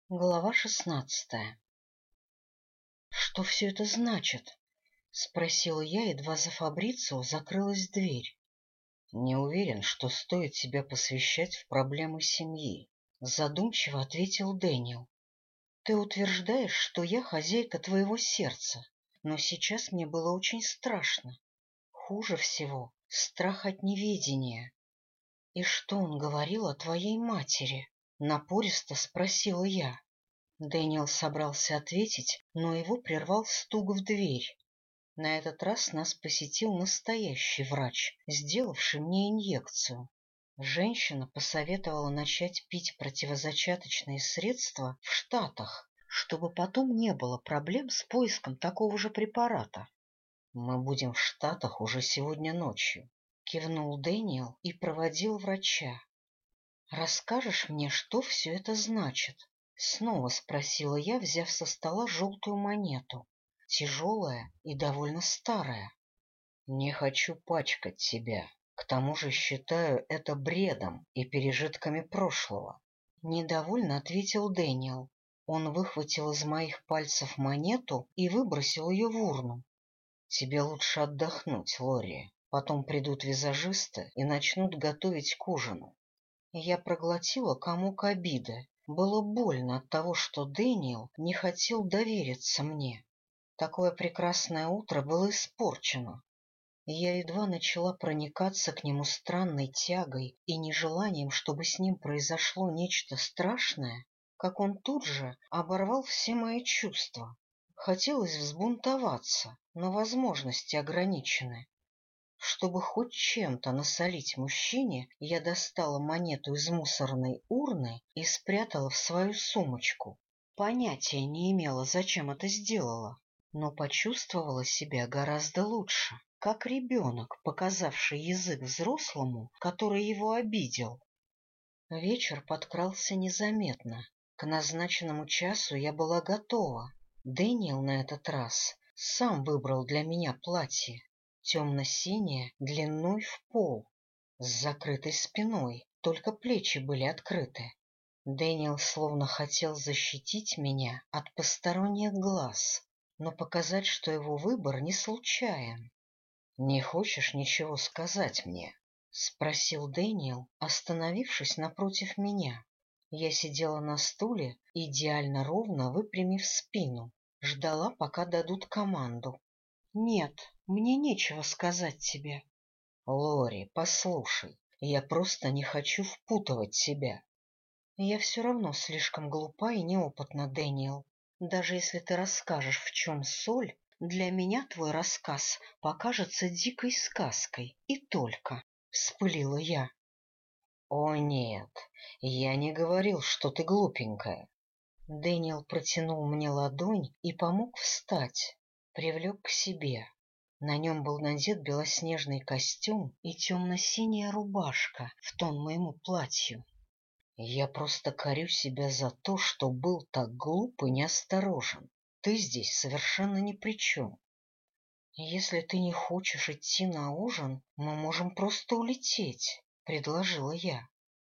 Глава 16. Что все это значит? — спросила я, едва за Фабрицио закрылась дверь. — Не уверен, что стоит себя посвящать в проблемы семьи, — задумчиво ответил Дэниел. — Ты утверждаешь, что я хозяйка твоего сердца, но сейчас мне было очень страшно. Хуже всего — страх от неведения. — И что он говорил о твоей матери? — напористо спросила я. Дэниел собрался ответить, но его прервал стук в дверь. На этот раз нас посетил настоящий врач, сделавший мне инъекцию. Женщина посоветовала начать пить противозачаточные средства в Штатах, чтобы потом не было проблем с поиском такого же препарата. — Мы будем в Штатах уже сегодня ночью, — кивнул Дэниел и проводил врача. — Расскажешь мне, что все это значит? — снова спросила я, взяв со стола желтую монету, тяжелая и довольно старая. — Не хочу пачкать тебя. К тому же считаю это бредом и пережитками прошлого. Недовольно ответил Дэниел. Он выхватил из моих пальцев монету и выбросил ее в урну. — Тебе лучше отдохнуть, Лори. Потом придут визажисты и начнут готовить к ужину. Я проглотила комок обиды. Было больно от того, что Дэниел не хотел довериться мне. Такое прекрасное утро было испорчено. Я едва начала проникаться к нему странной тягой и нежеланием, чтобы с ним произошло нечто страшное, как он тут же оборвал все мои чувства. Хотелось взбунтоваться, но возможности ограничены. Чтобы хоть чем-то насолить мужчине, я достала монету из мусорной урны и спрятала в свою сумочку. Понятия не имела, зачем это сделала, но почувствовала себя гораздо лучше, как ребенок, показавший язык взрослому, который его обидел. Вечер подкрался незаметно. К назначенному часу я была готова. Дэниел на этот раз сам выбрал для меня платье. Темно-синее, длиной в пол, с закрытой спиной, только плечи были открыты. Дэниел словно хотел защитить меня от посторонних глаз, но показать, что его выбор не случайен. — Не хочешь ничего сказать мне? — спросил Дэниел, остановившись напротив меня. Я сидела на стуле, идеально ровно выпрямив спину, ждала, пока дадут команду. — Нет, мне нечего сказать тебе. — Лори, послушай, я просто не хочу впутывать тебя. — Я все равно слишком глупа и неопытна, Дэниел. Даже если ты расскажешь, в чем соль, для меня твой рассказ покажется дикой сказкой. И только, — вспылила я. — О, нет, я не говорил, что ты глупенькая. Дэниел протянул мне ладонь и помог встать, привлек к себе. На нем был надет белоснежный костюм и темно-синяя рубашка в тон моему платью. Я просто корю себя за то, что был так глуп и неосторожен. Ты здесь совершенно ни при чем. Если ты не хочешь идти на ужин, мы можем просто улететь, — предложила я.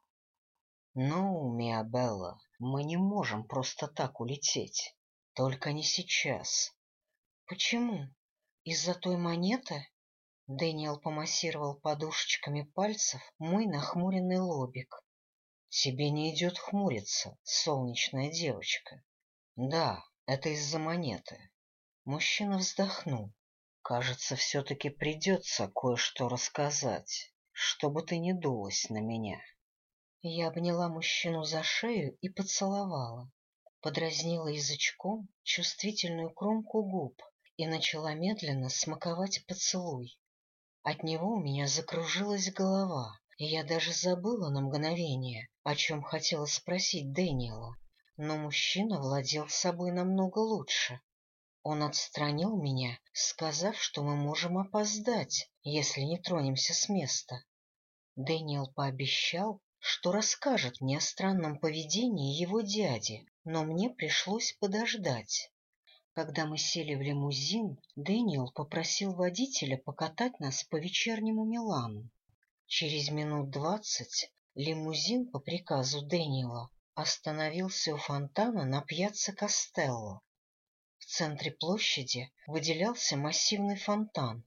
No, Миа Белла, мы не можем просто так улететь. Только не сейчас. Почему? Из-за той монеты? Дэниел помассировал подушечками пальцев мой нахмуренный лобик. Тебе не идет хмуриться, солнечная девочка. Да, это из-за монеты. Мужчина вздохнул. Кажется, все-таки придется кое-что рассказать, чтобы ты не дулась на меня. Я обняла мужчину за шею и поцеловала. Подразнила язычком чувствительную кромку губ и начала медленно смаковать поцелуй. От него у меня закружилась голова, и я даже забыла на мгновение, о чем хотела спросить Дэниела. Но мужчина владел собой намного лучше. Он отстранил меня, сказав, что мы можем опоздать, если не тронемся с места. Дэниел пообещал, что расскажет мне о странном поведении его дяди, но мне пришлось подождать. Когда мы сели в лимузин, Дэниел попросил водителя покатать нас по вечернему Милану. Через минут 20 лимузин по приказу Дэниела остановился у фонтана на пьяцца Костелло. В центре площади выделялся массивный фонтан.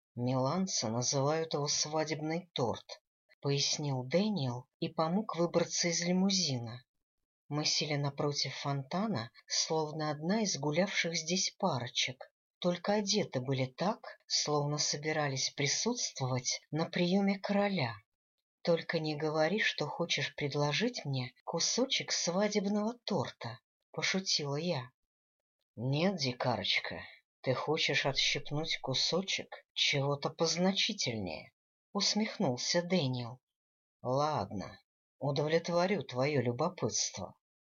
Миланцы называют его свадебный торт, — пояснил Дэниел и помог выбраться из лимузина. Мы сели напротив фонтана, словно одна из гулявших здесь парочек, только одеты были так, словно собирались присутствовать на приеме короля. — Только не говори, что хочешь предложить мне кусочек свадебного торта, — пошутила я. — Нет, дикарочка, ты хочешь отщипнуть кусочек чего-то позначительнее, — усмехнулся Дэниел. — Ладно, удовлетворю твое любопытство.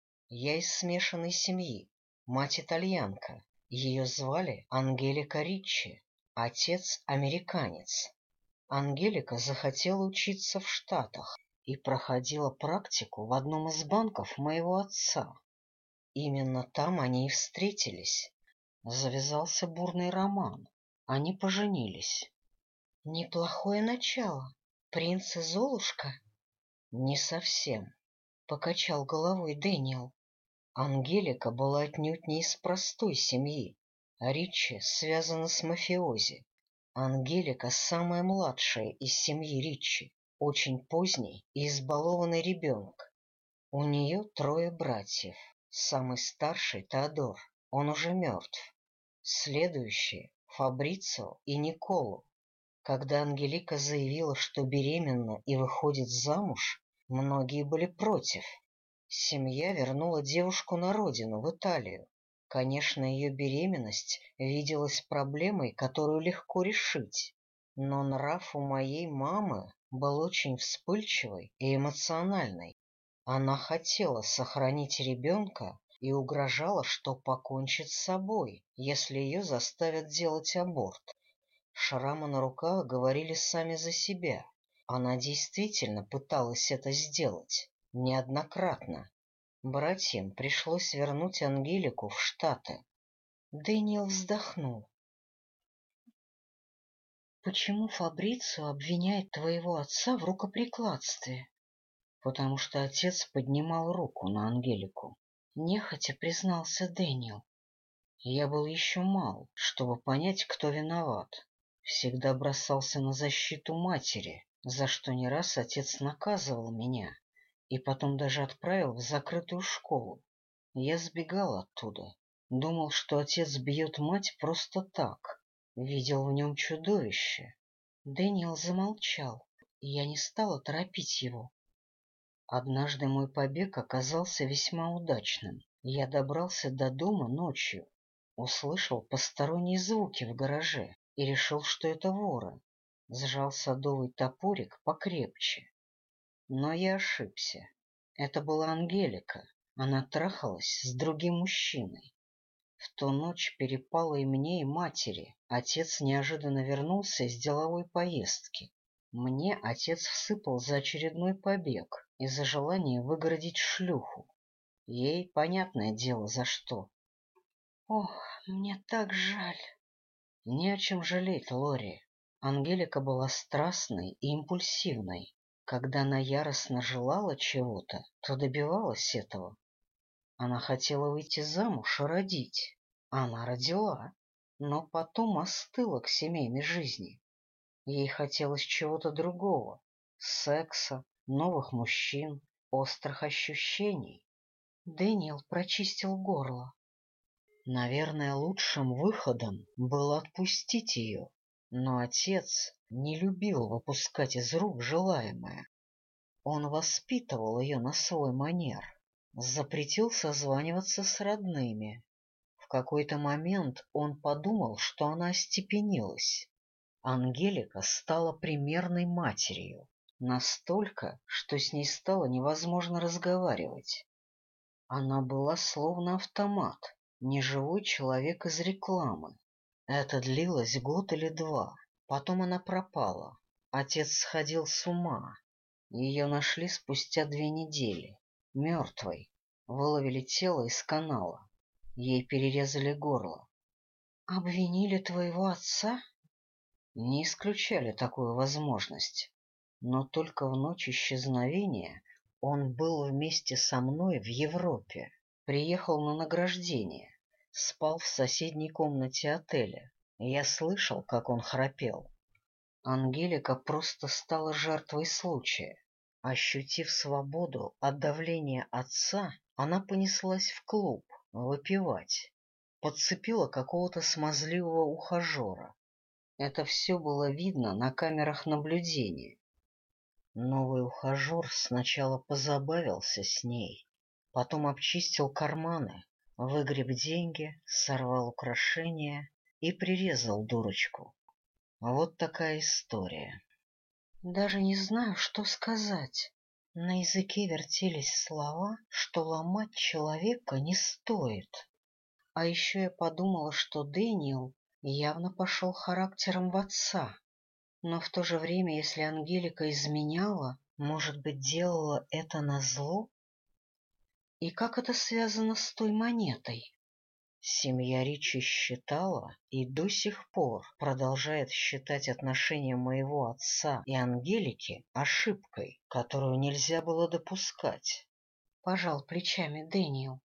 Я из смешанной семьи, мать итальянка, ее звали Ангелика Риччи, отец американец. Ангелика захотела учиться в Штатах и проходила практику в одном из банков моего отца. Именно там они и встретились. Завязался бурный роман. Они поженились. Неплохое начало. Принц и Золушка? Не совсем, — покачал головой Дэниел. Ангелика была отнюдь не из простой семьи. Риччи связана с мафиози. Ангелика самая младшая из семьи Риччи, очень поздний и избалованный ребенок. У нее 3 братьев. Самый старший — Теодор, он уже мертв. Следующие — Фабрицио и Николо. Когда Ангелика заявила, что беременна и выходит замуж, многие были против. Семья вернула девушку на родину, в Италию. Конечно, ее беременность виделась проблемой, которую легко решить. Но нрав у моей мамы был очень вспыльчивый и эмоциональный. Она хотела сохранить ребенка и угрожала, что покончит с собой, если ее заставят делать аборт. Шрамы на руках говорили сами за себя. Она действительно пыталась это сделать, неоднократно. Братьям пришлось вернуть Ангелику в Штаты. Дэниел вздохнул. — Почему Фабрицио обвиняет твоего отца в рукоприкладстве? — Потому что отец поднимал руку на Ангелику. Нехотя признался Дэниел. Я был еще мал, чтобы понять, кто виноват. Всегда бросался на защиту матери, за что не раз отец наказывал меня и потом даже отправил в закрытую школу. Я сбегал оттуда, думал, что отец бьет мать просто так, видел в нем чудовище. Дэниел замолчал, и я не стала торопить его. Однажды мой побег оказался весьма удачным. Я добрался до дома ночью, услышал посторонние звуки в гараже и решил, что это воры. Сжал садовый топорик покрепче. Но я ошибся. Это была Ангелика. Она трахалась с другим мужчиной. В ту ночь перепало и мне, и матери. Отец неожиданно вернулся из деловой поездки. Мне отец всыпал за очередной побег и за желание выгородить шлюху. Ей понятное дело за что. Ох, мне так жаль. Не о чем жалеть, Лори. Ангелика была страстной и импульсивной. Когда она яростно желала чего-то, то добивалась этого. Она хотела выйти замуж и родить. Она родила, но потом остыла к семейной жизни. Ей хотелось чего-то другого — секса, новых мужчин, острых ощущений. Дэниел прочистил горло. Наверное, лучшим выходом было отпустить ее, но отец не любил выпускать из рук желаемое. Он воспитывал ее на свой манер, запретил созваниваться с родными. В какой-то момент он подумал, что она остепенилась. Ангелика стала примерной матерью, настолько, что с ней стало невозможно разговаривать. Она была словно автомат, неживой человек из рекламы. Это длилось год или 2. Потом она пропала. Отец сходил с ума. Ее нашли спустя 2 недели, мертвой. Выловили тело из канала. Ей перерезали горло. — Обвинили твоего отца? Не исключали такую возможность. Но только в ночь исчезновения Он был вместе со мной в Европе, приехал на награждение, спал в соседней комнате отеля. Я слышал, как он храпел. Ангелика просто стала жертвой случая. Ощутив свободу от давления отца, она понеслась в клуб выпивать. Подцепила какого-то смазливого ухажера. Это все было видно на камерах наблюдения. Новый ухажер сначала позабавился с ней, потом обчистил карманы, выгреб деньги, сорвал украшения и прирезал дурочку. Вот такая история. Даже не знаю, что сказать. На языке вертелись слова, что ломать человека не стоит. А еще я подумала, что Дэниел явно пошел характером в отца. Но в то же время, если Ангелика изменяла, может быть, делала это назло? И как это связано с той монетой? Семья Ричи считала и до сих пор продолжает считать отношения моего отца и Ангелики ошибкой, которую нельзя было допускать. Пожал плечами Дэниел.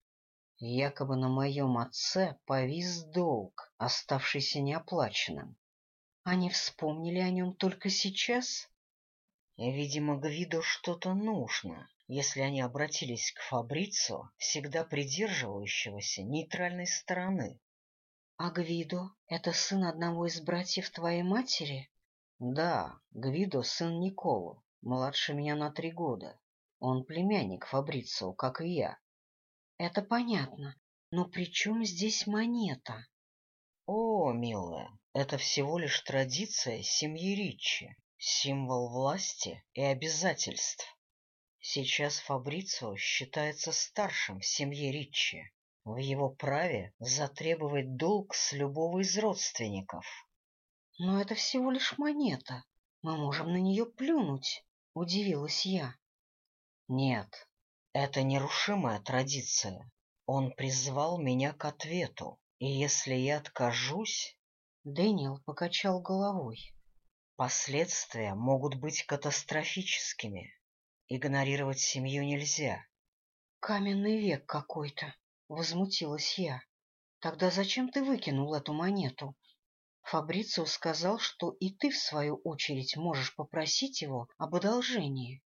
Якобы на моем отце повис долг, оставшийся неоплаченным. Они вспомнили о нем только сейчас? Видимо, Гвидо что-то нужно, если они обратились к Фабрицио, всегда придерживающегося нейтральной стороны. — А Гвидо — это сын одного из братьев твоей матери? — Да, Гвидо — сын Николо, младше меня на 3 года. Он племянник Фабрицио, как и я. — Это понятно, но при чем здесь монета? — О, милая, это всего лишь традиция семьи Ричи, символ власти и обязательств. Сейчас Фабрицио считается старшим в семье Ричи. В его праве затребовать долг с любого из родственников. — Но это всего лишь монета. Мы можем на нее плюнуть, — удивилась я. — Нет, это нерушимая традиция. Он призвал меня к ответу, и если я откажусь... Дэниел покачал головой. Последствия могут быть катастрофическими. Игнорировать семью нельзя. Каменный век какой-то, возмутилась я. Тогда зачем ты выкинул эту монету? Фабрицио сказал, что и ты, в свою очередь, можешь попросить его об одолжении.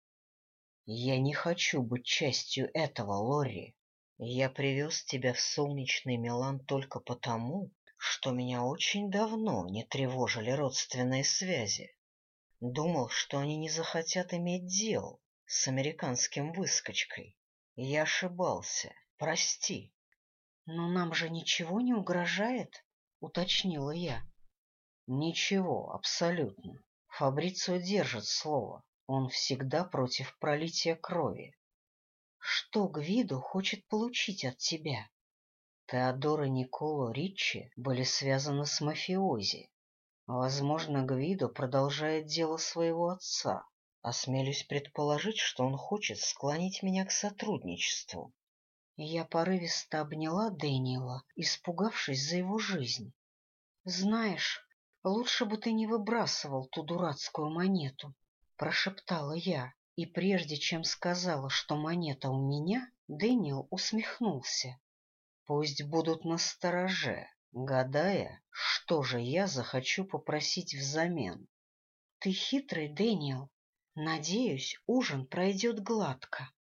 Я не хочу быть частью этого, Лорри. Я привез тебя в солнечный Милан только потому, что меня очень давно не тревожили родственные связи. Думал, что они не захотят иметь дел с американским выскочкой. Я ошибался. Прости. — Но нам же ничего не угрожает, — уточнила я. — Ничего, абсолютно. Фабрицио держит слово. Он всегда против пролития крови. — Что Гвидо хочет получить от тебя? Теодор и Николо Риччи были связаны с мафиози. Возможно, Гвидо продолжает дело своего отца. Осмелюсь предположить, что он хочет склонить меня к сотрудничеству. Я порывисто обняла Дэниела, испугавшись за его жизнь. — Знаешь, лучше бы ты не выбрасывал ту дурацкую монету, — прошептала я, и прежде чем сказала, что монета у меня, Дэниел усмехнулся. — Пусть будут настороже, гадая, что же я захочу попросить взамен. — Ты хитрый, Дэниел. Надеюсь, ужин пройдет гладко.